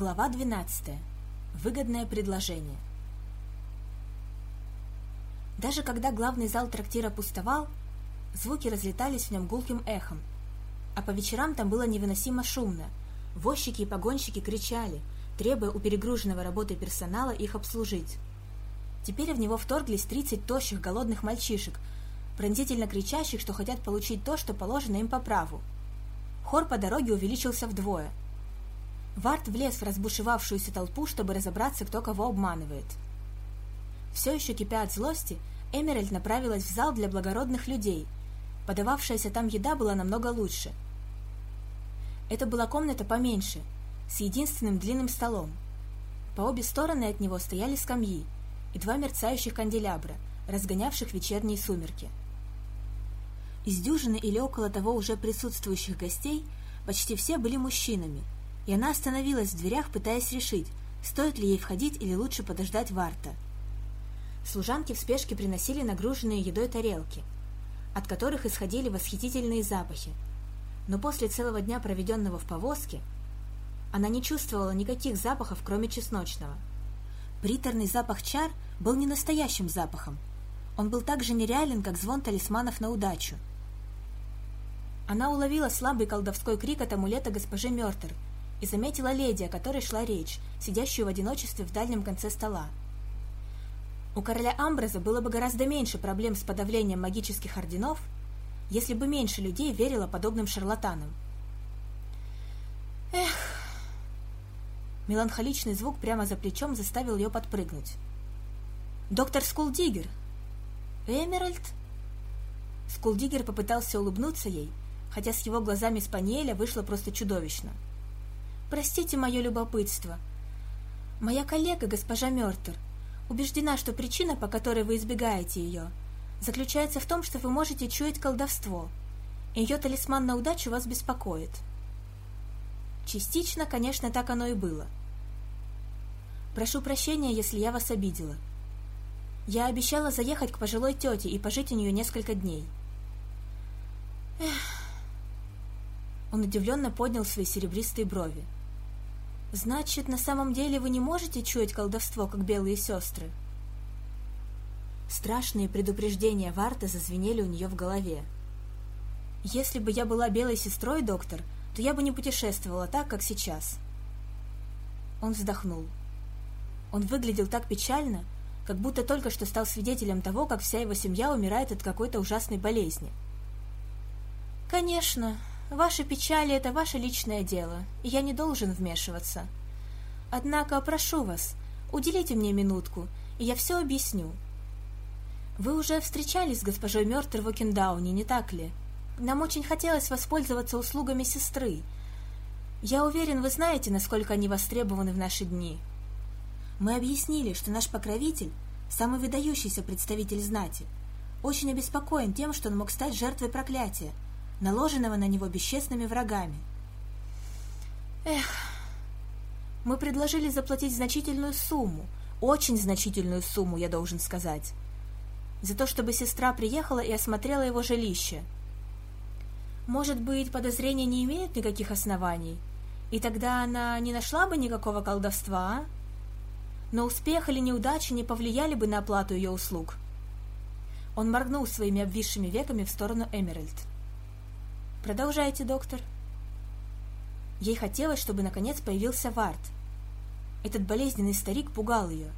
Глава 12. Выгодное предложение. Даже когда главный зал трактира пустовал, звуки разлетались в нем гулким эхом, а по вечерам там было невыносимо шумно. Возчики и погонщики кричали, требуя у перегруженного работой персонала их обслужить. Теперь в него вторглись 30 тощих голодных мальчишек, пронзительно кричащих, что хотят получить то, что положено им по праву. Хор по дороге увеличился вдвое. Варт влез в разбушевавшуюся толпу, чтобы разобраться, кто кого обманывает. Все еще кипя от злости, Эмеральд направилась в зал для благородных людей. Подававшаяся там еда была намного лучше. Это была комната поменьше, с единственным длинным столом. По обе стороны от него стояли скамьи и два мерцающих канделябра, разгонявших вечерние сумерки. Из дюжины или около того уже присутствующих гостей почти все были мужчинами, и она остановилась в дверях, пытаясь решить, стоит ли ей входить или лучше подождать Варта. Служанки в спешке приносили нагруженные едой тарелки, от которых исходили восхитительные запахи, но после целого дня, проведенного в повозке, она не чувствовала никаких запахов, кроме чесночного. Приторный запах чар был не настоящим запахом, он был так же нереален, как звон талисманов на удачу. Она уловила слабый колдовской крик от амулета госпожи Мёртер и заметила леди, о которой шла речь, сидящую в одиночестве в дальнем конце стола. У короля Амброза было бы гораздо меньше проблем с подавлением магических орденов, если бы меньше людей верило подобным шарлатанам. Эх! Меланхоличный звук прямо за плечом заставил ее подпрыгнуть. «Доктор Скулдигер!» «Эмеральд?» Скулдигер попытался улыбнуться ей, хотя с его глазами спаниеля вышло просто чудовищно. «Простите мое любопытство. Моя коллега, госпожа Мёртер, убеждена, что причина, по которой вы избегаете ее, заключается в том, что вы можете чуять колдовство, и ее талисман на удачу вас беспокоит». Частично, конечно, так оно и было. «Прошу прощения, если я вас обидела. Я обещала заехать к пожилой тете и пожить у нее несколько дней». «Эх!» Он удивленно поднял свои серебристые брови. «Значит, на самом деле вы не можете чуять колдовство, как белые сестры?» Страшные предупреждения Варта зазвенели у нее в голове. «Если бы я была белой сестрой, доктор, то я бы не путешествовала так, как сейчас». Он вздохнул. Он выглядел так печально, как будто только что стал свидетелем того, как вся его семья умирает от какой-то ужасной болезни. «Конечно, ваши печали — это ваше личное дело, и я не должен вмешиваться. Однако, прошу вас, уделите мне минутку, и я все объясню. Вы уже встречались с госпожой Мёртер в Окендауне, не так ли? Нам очень хотелось воспользоваться услугами сестры. Я уверен, вы знаете, насколько они востребованы в наши дни. Мы объяснили, что наш покровитель, самый выдающийся представитель знати, очень обеспокоен тем, что он мог стать жертвой проклятия, наложенного на него бесчестными врагами. Эх, мы предложили заплатить значительную сумму, очень значительную сумму, я должен сказать, за то, чтобы сестра приехала и осмотрела его жилище. Может быть, подозрения не имеют никаких оснований, и тогда она не нашла бы никакого колдовства, а? Но успех или неудача не повлияли бы на оплату ее услуг». Он моргнул своими обвисшими веками в сторону Эмеральд. «Продолжайте, доктор». Ей хотелось, чтобы наконец появился Варт. Этот болезненный старик пугал ее.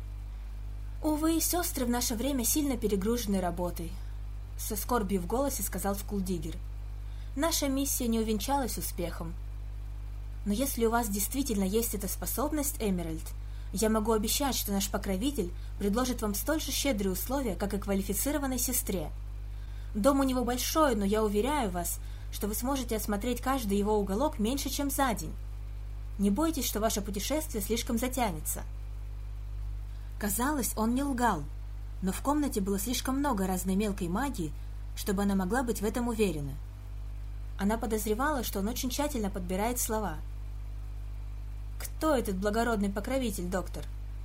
«Увы, сестры в наше время сильно перегружены работой», — со скорбью в голосе сказал Скулдигер. «Наша миссия не увенчалась успехом. Но если у вас действительно есть эта способность, Эмеральд, я могу обещать, что наш покровитель предложит вам столь же щедрые условия, как и квалифицированной сестре. Дом у него большой, но я уверяю вас, что вы сможете осмотреть каждый его уголок меньше, чем за день. Не бойтесь, что ваше путешествие слишком затянется». Казалось, он не лгал, но в комнате было слишком много разной мелкой магии, чтобы она могла быть в этом уверена. Она подозревала, что он очень тщательно подбирает слова. «Кто этот благородный покровитель, доктор?»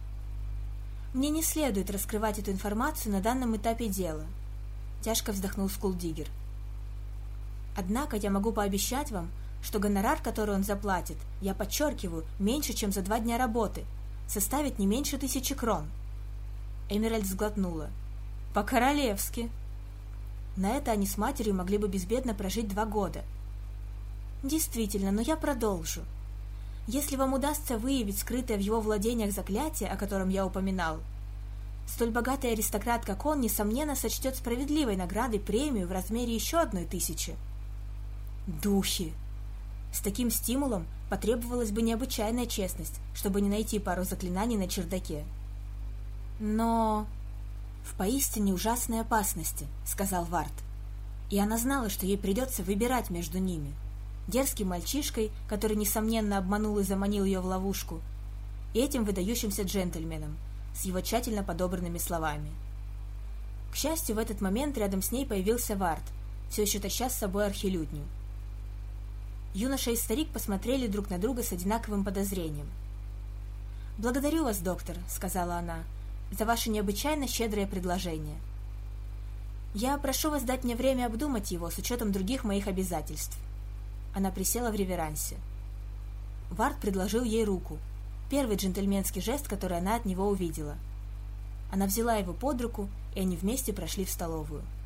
«Мне не следует раскрывать эту информацию на данном этапе дела», — тяжко вздохнул Скулдигер. «Однако я могу пообещать вам, что гонорар, который он заплатит, я подчеркиваю, меньше, чем за 2 дня работы, составит не меньше 1000 крон. Эмеральд сглотнула. По-королевски. На это они с матерью могли бы безбедно прожить 2 года. Действительно, но я продолжу. Если вам удастся выявить скрытое в его владениях заклятие, о котором я упоминал, столь богатый аристократ, как он, несомненно, сочтет справедливой наградой премию в размере еще 1000. Духи! С таким стимулом потребовалась бы необычайная честность, чтобы не найти пару заклинаний на чердаке. Но... «В поистине ужасной опасности», — сказал Вард. И она знала, что ей придется выбирать между ними. Дерзким мальчишкой, который, несомненно, обманул и заманил ее в ловушку, и этим выдающимся джентльменом, с его тщательно подобранными словами. К счастью, в этот момент рядом с ней появился Вард, все еще таща с собой архилютню. Юноша и старик посмотрели друг на друга с одинаковым подозрением. «Благодарю вас, доктор», — сказала она, — «за ваше необычайно щедрое предложение. Я прошу вас дать мне время обдумать его с учетом других моих обязательств». Она присела в реверансе. Вард предложил ей руку, первый джентльменский жест, который она от него увидела. Она взяла его под руку, и они вместе прошли в столовую.